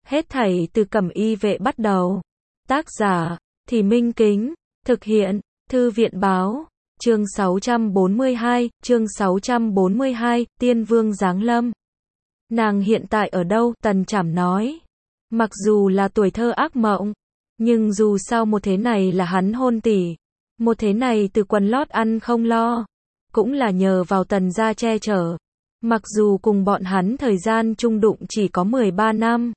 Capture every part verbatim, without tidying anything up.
Hết thảy từ Cẩm Y Vệ bắt đầu. Tác giả, Thì Minh Kính. Thực hiện, Thư viện Báo. Chương sáu trăm bốn mươi hai, chương sáu trăm bốn mươi hai, Tiên Vương giáng lâm. Nàng hiện tại ở đâu? Tần Trảm nói. Mặc dù là tuổi thơ ác mộng, nhưng dù sao một thế này là hắn hôn tỷ. Một thế này từ quần lót ăn không lo. Cũng là nhờ vào Tần gia che chở. Mặc dù cùng bọn hắn thời gian chung đụng chỉ có mười ba năm.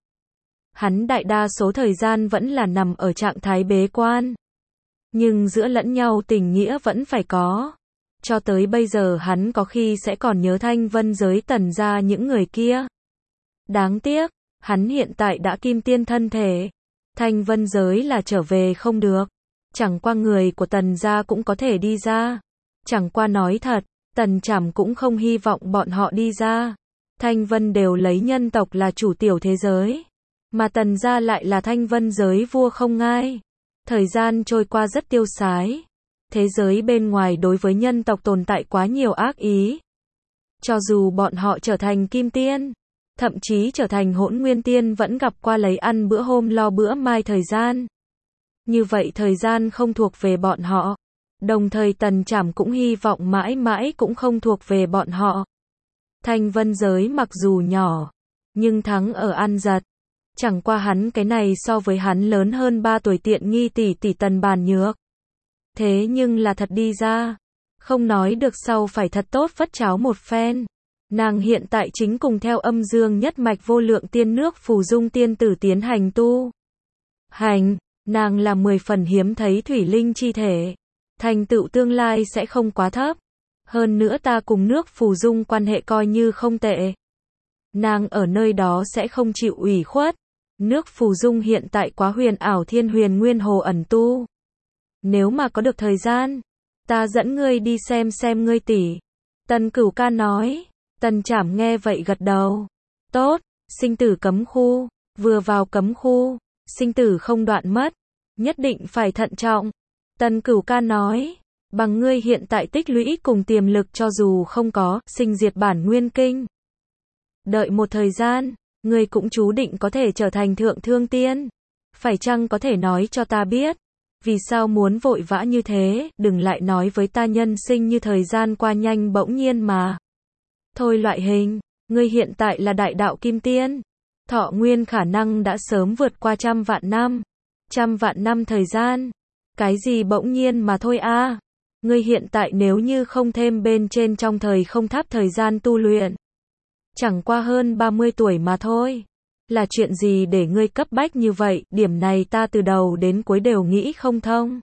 Hắn đại đa số thời gian vẫn là nằm ở trạng thái bế quan. Nhưng giữa lẫn nhau tình nghĩa vẫn phải có. Cho tới bây giờ hắn có khi sẽ còn nhớ Thanh Vân giới Tần gia những người kia. Đáng tiếc, hắn hiện tại đã kim tiên thân thể. Thanh Vân giới là trở về không được. Chẳng qua người của Tần gia cũng có thể đi ra. Chẳng qua nói thật, Tần Trảm cũng không hy vọng bọn họ đi ra. Thanh Vân đều lấy nhân tộc là chủ tiểu thế giới. Mà Tần gia lại là Thanh Vân giới vua không ngai. Thời gian trôi qua rất tiêu sái. Thế giới bên ngoài đối với nhân tộc tồn tại quá nhiều ác ý. Cho dù bọn họ trở thành kim tiên, thậm chí trở thành hỗn nguyên tiên vẫn gặp qua lấy ăn bữa hôm lo bữa mai thời gian. Như vậy thời gian không thuộc về bọn họ. Đồng thời Tần Trảm cũng hy vọng mãi mãi cũng không thuộc về bọn họ. Thanh Vân giới mặc dù nhỏ, nhưng thắng ở ăn giật. Chẳng qua hắn cái này so với hắn lớn hơn ba tuổi tiện nghi tỷ tỷ Tần Bàn Nhược. Thế nhưng là thật đi ra. Không nói được sau phải thật tốt vất cháo một phen. Nàng hiện tại chính cùng theo âm dương nhất mạch vô lượng tiên nước phù dung tiên tử tiến hành tu. Hành, nàng là mười phần hiếm thấy thủy linh chi thể. Thành tựu tương lai sẽ không quá thấp. Hơn nữa ta cùng nước phù dung quan hệ coi như không tệ. Nàng ở nơi đó sẽ không chịu ủy khuất. Nước phù dung hiện tại quá huyền ảo thiên huyền nguyên hồ ẩn tu. Nếu mà có được thời gian, ta dẫn ngươi đi xem xem ngươi tỷ. Tần Cửu Ca nói. Tần Trảm nghe vậy gật đầu. Tốt, sinh tử cấm khu. Vừa vào cấm khu, sinh tử không đoạn mất. Nhất định phải thận trọng. Tần Cửu Ca nói. Bằng ngươi hiện tại tích lũy cùng tiềm lực cho dù không có sinh diệt bản nguyên kinh. Đợi một thời gian, ngươi cũng chú định có thể trở thành thượng thương tiên. Phải chăng có thể nói cho ta biết, vì sao muốn vội vã như thế, đừng lại nói với ta nhân sinh như thời gian qua nhanh bỗng nhiên mà. Thôi loại hình, ngươi hiện tại là đại đạo kim tiên. Thọ nguyên khả năng đã sớm vượt qua trăm vạn năm. Trăm vạn năm thời gian. Cái gì bỗng nhiên mà thôi a? À? Ngươi hiện tại nếu như không thêm bên trên trong thời không tháp thời gian tu luyện. Chẳng qua hơn ba mươi tuổi mà thôi. Là chuyện gì để ngươi cấp bách như vậy, điểm này ta từ đầu đến cuối đều nghĩ không thông.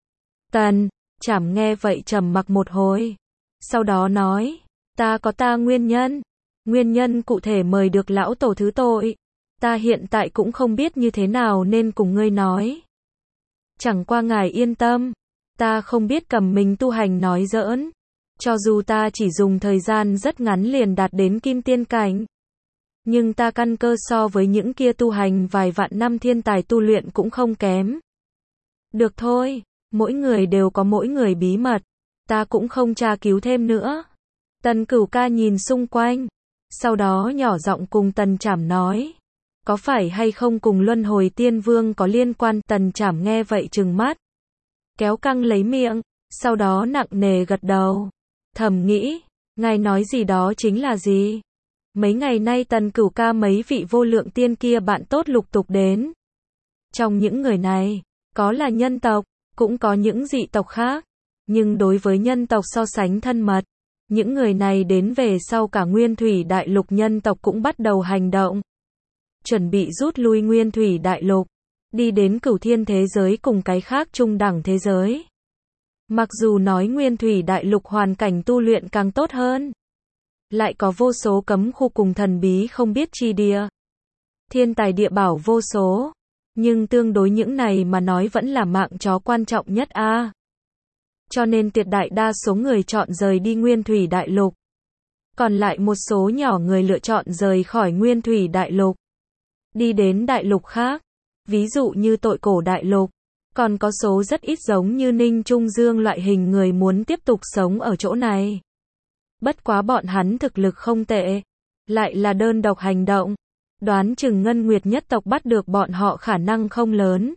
Tần Trảm nghe vậy trầm mặc một hồi. Sau đó nói, ta có ta nguyên nhân. Nguyên nhân cụ thể mời được lão tổ thứ tội. Ta hiện tại cũng không biết như thế nào nên cùng ngươi nói. Chẳng qua ngài yên tâm. Ta không biết cầm mình tu hành nói giỡn. Cho dù ta chỉ dùng thời gian rất ngắn liền đạt đến kim tiên cảnh. Nhưng ta căn cơ so với những kia tu hành vài vạn năm thiên tài tu luyện cũng không kém. Được thôi, mỗi người đều có mỗi người bí mật. Ta cũng không tra cứu thêm nữa. Tần Cửu Ca nhìn xung quanh. Sau đó nhỏ giọng cùng Tần Trảm nói. Có phải hay không cùng Luân Hồi Tiên Vương có liên quan? Tần Trảm nghe vậy trừng mắt. Kéo căng lấy miệng. Sau đó nặng nề gật đầu. Thầm nghĩ, ngài nói gì đó chính là gì? Mấy ngày nay Tần Cửu Ca mấy vị vô lượng tiên kia bạn tốt lục tục đến. Trong những người này, có là nhân tộc, cũng có những dị tộc khác. Nhưng đối với nhân tộc so sánh thân mật, những người này đến về sau cả Nguyên Thủy Đại Lục nhân tộc cũng bắt đầu hành động. Chuẩn bị rút lui Nguyên Thủy Đại Lục, đi đến Cửu Thiên thế giới cùng cái khác trung đẳng thế giới. Mặc dù nói Nguyên Thủy Đại Lục hoàn cảnh tu luyện càng tốt hơn, lại có vô số cấm khu cùng thần bí không biết chi địa. Thiên tài địa bảo vô số, nhưng tương đối những này mà nói vẫn là mạng chó quan trọng nhất a. À. Cho nên tuyệt đại đa số người chọn rời đi Nguyên Thủy Đại Lục. Còn lại một số nhỏ người lựa chọn rời khỏi Nguyên Thủy Đại Lục, đi đến đại lục khác, ví dụ như Tội Cổ Đại Lục. Còn có số rất ít giống như Ninh Trung Dương loại hình người muốn tiếp tục sống ở chỗ này. Bất quá bọn hắn thực lực không tệ, lại là đơn độc hành động. Đoán chừng Ngân Nguyệt nhất tộc bắt được bọn họ khả năng không lớn.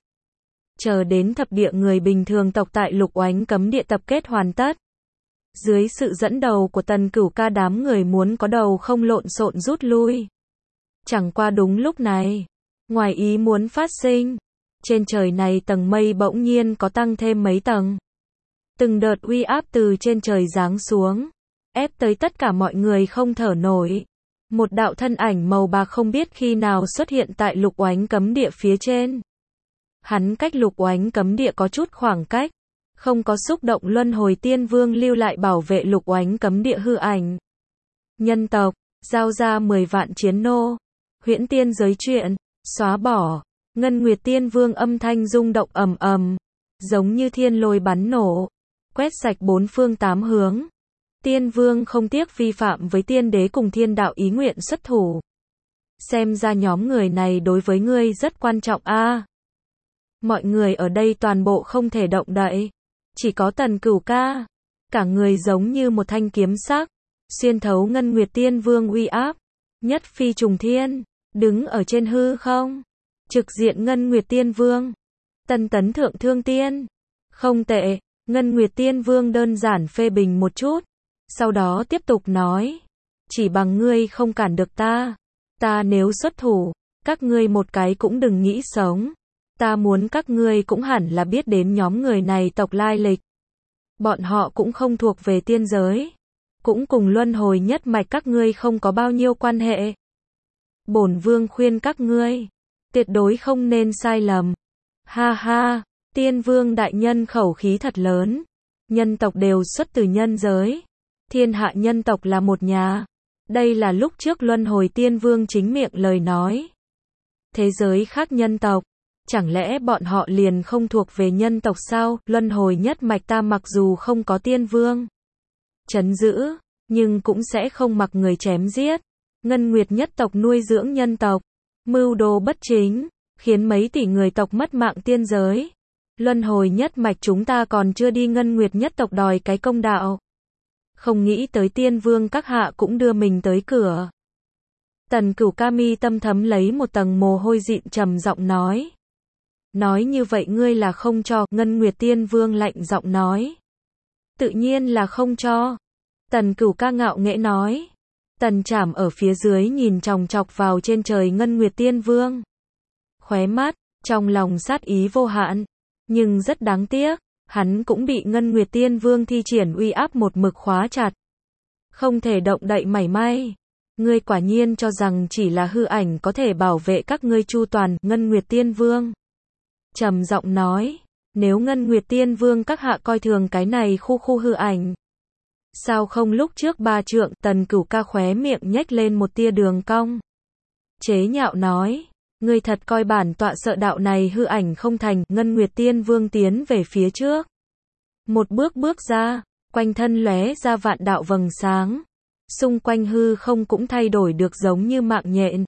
Chờ đến thập địa người bình thường tộc tại Lục Oánh cấm địa tập kết hoàn tất. Dưới sự dẫn đầu của Tần Cửu Ca đám người muốn có đầu không lộn xộn rút lui. Chẳng qua đúng lúc này, ngoài ý muốn phát sinh, trên trời này tầng mây bỗng nhiên có tăng thêm mấy tầng. Từng đợt uy áp từ trên trời giáng xuống, ép tới tất cả mọi người không thở nổi. Một đạo thân ảnh màu bạc không biết khi nào xuất hiện tại Lục Oánh cấm địa phía trên. Hắn cách Lục Oánh cấm địa có chút khoảng cách, không có xúc động luân hồi tiên vương lưu lại bảo vệ Lục Oánh cấm địa hư ảnh. Nhân tộc, giao ra mười vạn chiến nô, huyễn tiên giới chuyện, xóa bỏ. Ngân Nguyệt tiên vương âm thanh rung động ầm ầm, giống như thiên lôi bắn nổ, quét sạch bốn phương tám hướng. Tiên vương không tiếc vi phạm với tiên đế cùng thiên đạo ý nguyện xuất thủ. Xem ra nhóm người này đối với ngươi rất quan trọng a. À, mọi người ở đây toàn bộ không thể động đậy. Chỉ có Tần Cửu Ca. Cả người giống như một thanh kiếm sắc. Xuyên thấu Ngân Nguyệt tiên vương uy áp. Nhất phi trùng thiên. Đứng ở trên hư không. Trực diện Ngân Nguyệt tiên vương. Tân tấn thượng thương tiên. Không tệ. Ngân Nguyệt tiên vương đơn giản phê bình một chút. Sau đó tiếp tục nói. Chỉ bằng ngươi không cản được ta. Ta nếu xuất thủ, các ngươi một cái cũng đừng nghĩ sống. Ta muốn các ngươi cũng hẳn là biết đến nhóm người này tộc lai lịch. Bọn họ cũng không thuộc về tiên giới. Cũng cùng luân hồi nhất mạch các ngươi không có bao nhiêu quan hệ. Bổn vương khuyên các ngươi, tuyệt đối không nên sai lầm. Ha ha, tiên vương đại nhân khẩu khí thật lớn. Nhân tộc đều xuất từ nhân giới. Thiên hạ nhân tộc là một nhà. Đây là lúc trước luân hồi tiên vương chính miệng lời nói. Thế giới khác nhân tộc. Chẳng lẽ bọn họ liền không thuộc về nhân tộc sao? Luân hồi nhất mạch ta mặc dù không có tiên vương trấn giữ, nhưng cũng sẽ không mặc người chém giết. Ngân Nguyệt nhất tộc nuôi dưỡng nhân tộc, mưu đồ bất chính, khiến mấy tỷ người tộc mất mạng tiên giới. Luân hồi nhất mạch chúng ta còn chưa đi Ngân Nguyệt nhất tộc đòi cái công đạo. Không nghĩ tới tiên vương các hạ cũng đưa mình tới cửa. Tần Cửu Ca mi tâm thấm lấy một tầng mồ hôi dịn trầm giọng nói. Nói như vậy ngươi là không cho. Ngân Nguyệt tiên vương lạnh giọng nói. Tự nhiên là không cho. Tần Cửu Ca ngạo nghễ nói. Tần Trảm ở phía dưới nhìn chòng chọc vào trên trời Ngân Nguyệt tiên vương. Khóe mắt, trong lòng sát ý vô hạn. Nhưng rất đáng tiếc, hắn cũng bị Ngân Nguyệt tiên vương thi triển uy áp một mực khóa chặt. Không thể động đậy mảy may. Ngươi quả nhiên cho rằng chỉ là hư ảnh có thể bảo vệ các ngươi chu toàn. Ngân Nguyệt tiên vương trầm giọng nói. Nếu Ngân Nguyệt tiên vương các hạ coi thường cái này khu khu hư ảnh, sao không lúc trước ba trượng? Tần Cửu Ca khóe miệng nhếch lên một tia đường cong. Chế nhạo nói. Ngươi thật coi bản tọa sợ đạo này hư ảnh không thành. Ngân Nguyệt tiên vương tiến về phía trước. Một bước bước ra, quanh thân lóe ra vạn đạo vầng sáng. Xung quanh hư không cũng thay đổi được giống như mạng nhện.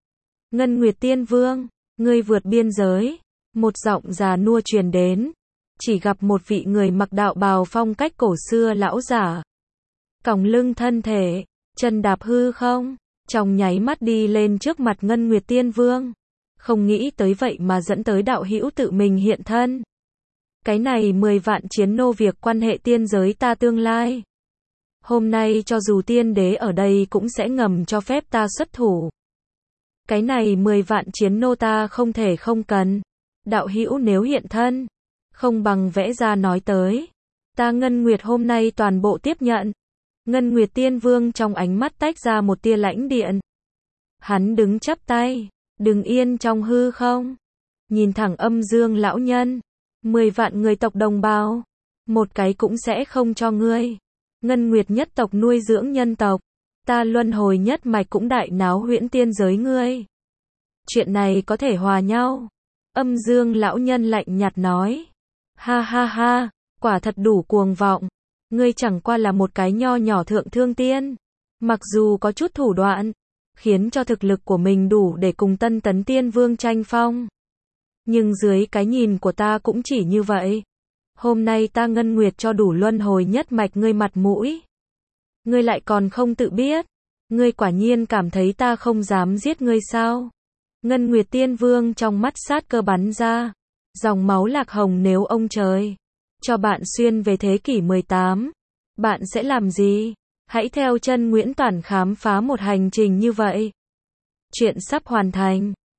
Ngân Nguyệt tiên vương, ngươi vượt biên giới. Một giọng già nua truyền đến. Chỉ gặp một vị người mặc đạo bào phong cách cổ xưa lão giả. Còng lưng thân thể, chân đạp hư không, trong nháy mắt đi lên trước mặt Ngân Nguyệt tiên vương. Không nghĩ tới vậy mà dẫn tới đạo hữu tự mình hiện thân. Cái này mười vạn chiến nô việc quan hệ tiên giới ta tương lai. Hôm nay cho dù tiên đế ở đây cũng sẽ ngầm cho phép ta xuất thủ. Cái này mười vạn chiến nô ta không thể không cần. Đạo hữu nếu hiện thân, không bằng vẽ ra nói tới. Ta Ngân Nguyệt hôm nay toàn bộ tiếp nhận. Ngân Nguyệt tiên vương trong ánh mắt tách ra một tia lãnh điện. Hắn đứng chắp tay, đứng yên trong hư không. Nhìn thẳng Âm Dương lão nhân. Mười vạn người tộc đồng bào. Một cái cũng sẽ không cho ngươi. Ngân Nguyệt nhất tộc nuôi dưỡng nhân tộc. Ta luân hồi nhất mạch cũng đại náo huyễn tiên giới ngươi. Chuyện này có thể hòa nhau. Âm Dương lão nhân lạnh nhạt nói. Ha ha ha, quả thật đủ cuồng vọng. Ngươi chẳng qua là một cái nho nhỏ thượng thương tiên. Mặc dù có chút thủ đoạn, khiến cho thực lực của mình đủ để cùng tân tấn tiên vương tranh phong. Nhưng dưới cái nhìn của ta cũng chỉ như vậy. Hôm nay ta Ngân Nguyệt cho đủ luân hồi nhất mạch ngươi mặt mũi. Ngươi lại còn không tự biết. Ngươi quả nhiên cảm thấy ta không dám giết ngươi sao? Ngân Nguyệt Tiên Vương trong mắt sát cơ bắn ra. Dòng máu lạc hồng, nếu ông trời cho bạn xuyên về thế kỷ mười tám, bạn sẽ làm gì? Hãy theo chân Nguyễn Toản khám phá một hành trình như vậy. Chuyện sắp hoàn thành.